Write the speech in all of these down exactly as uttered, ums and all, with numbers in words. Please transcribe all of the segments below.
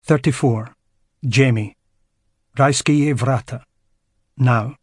thirty-four. Jamie. Rajskie Vrata. Now.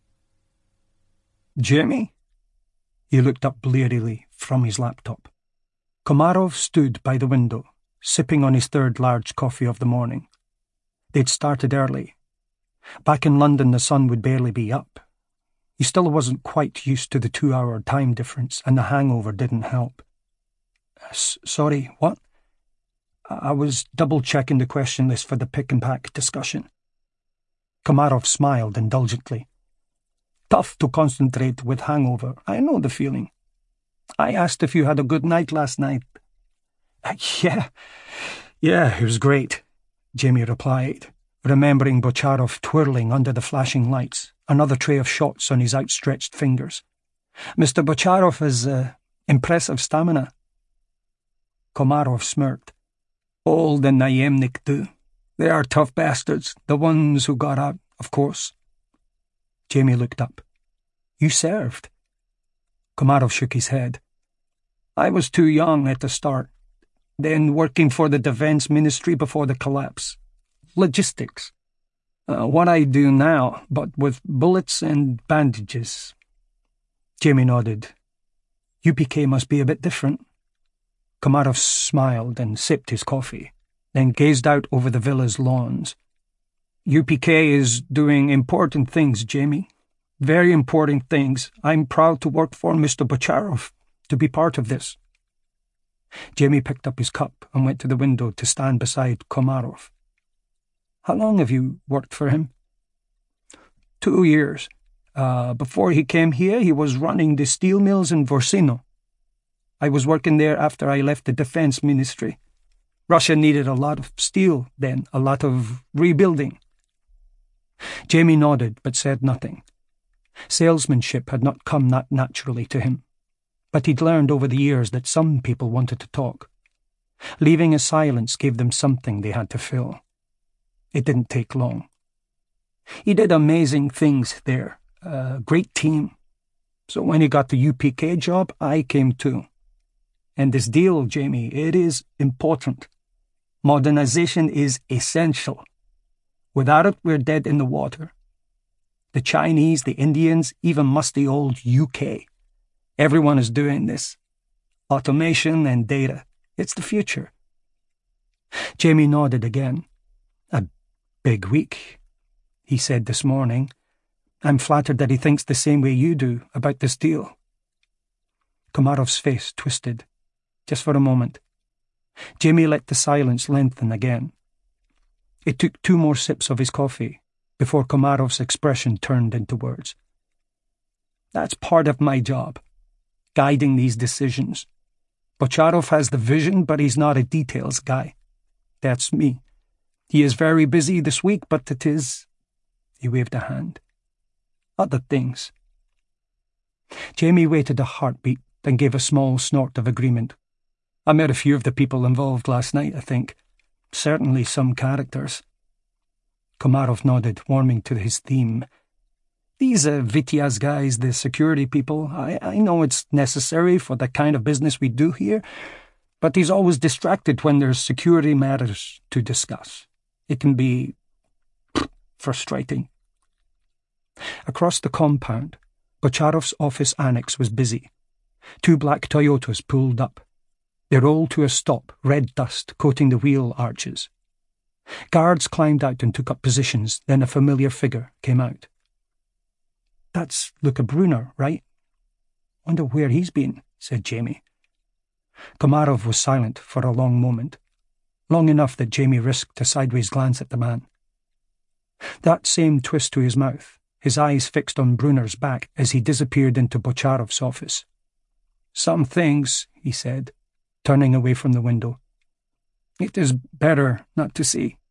Jamie? He looked up blearily from his laptop. Komarov stood by the window, sipping on his third large coffee of the morning. They'd started early. Back in London the sun would barely be up. He still wasn't quite used to the two-hour time difference, and the hangover didn't help. S- sorry, what? I was double-checking the question list for the pick-and-pack discussion. Komarov smiled indulgently. Tough to concentrate with hangover. I know the feeling. I asked if you had a good night last night. Uh, yeah, yeah, it was great, Jamie replied, remembering Bocharov twirling under the flashing lights, another tray of shots on his outstretched fingers. Mister Bocharov has uh, impressive stamina. Komarov smirked. All the Naemnik do. They are tough bastards, the ones who got out, of course. Jamie looked up. You served? Komarov shook his head. I was too young at the start. Then working for the Defense Ministry before the collapse. Logistics. Uh, what I do now, but with bullets and bandages. Jamie nodded. U P K must be a bit different. Komarov smiled and sipped his coffee, then gazed out over the villa's lawns. U P K is doing important things, Jamie. Very important things. I'm proud to work for Mister Bocharov, to be part of this. Jamie picked up his cup and went to the window to stand beside Komarov. How long have you worked for him? Two years. Uh, before he came here, he was running the steel mills in Vorsino. I was working there after I left the Defense Ministry. Russia needed a lot of steel then, a lot of rebuilding. Jamie nodded but said nothing. Salesmanship had not come that naturally to him, but he'd learned over the years that some people wanted to talk. Leaving a silence gave them something they had to fill. It didn't take long. He did amazing things there, a great team. So when he got the U P K job, I came too. And this deal, Jamie, it is important. Modernization is essential. Without it, we're dead in the water. The Chinese, the Indians, even musty old U K. Everyone is doing this. Automation and data. It's the future. Jamie nodded again. A big week, he said this morning. I'm flattered that he thinks the same way you do about this deal. Komarov's face twisted. Just for a moment. Jamie let the silence lengthen again. It took two more sips of his coffee before Komarov's expression turned into words. That's part of my job, guiding these decisions. Bocharov has the vision, but he's not a details guy. That's me. He is very busy this week, but it is... He waved a hand. Other things. Jamie waited a heartbeat, then gave a small snort of agreement. I met a few of the people involved last night, I think. Certainly some characters. Komarov nodded, warming to his theme. These uh, Vityaz guys, the security people, I, I know it's necessary for the kind of business we do here, but he's always distracted when there's security matters to discuss. It can be frustrating. Across the compound, Bocharov's office annex was busy. Two black Toyotas pulled up. They rolled to a stop, red dust coating the wheel arches. Guards climbed out and took up positions, then a familiar figure came out. That's Luca Brunner, right? Wonder where he's been, said Jamie. Komarov was silent for a long moment, long enough that Jamie risked a sideways glance at the man. That same twist to his mouth, his eyes fixed on Brunner's back as he disappeared into Bocharov's office. Some things, he said, turning away from the window. It is better not to see.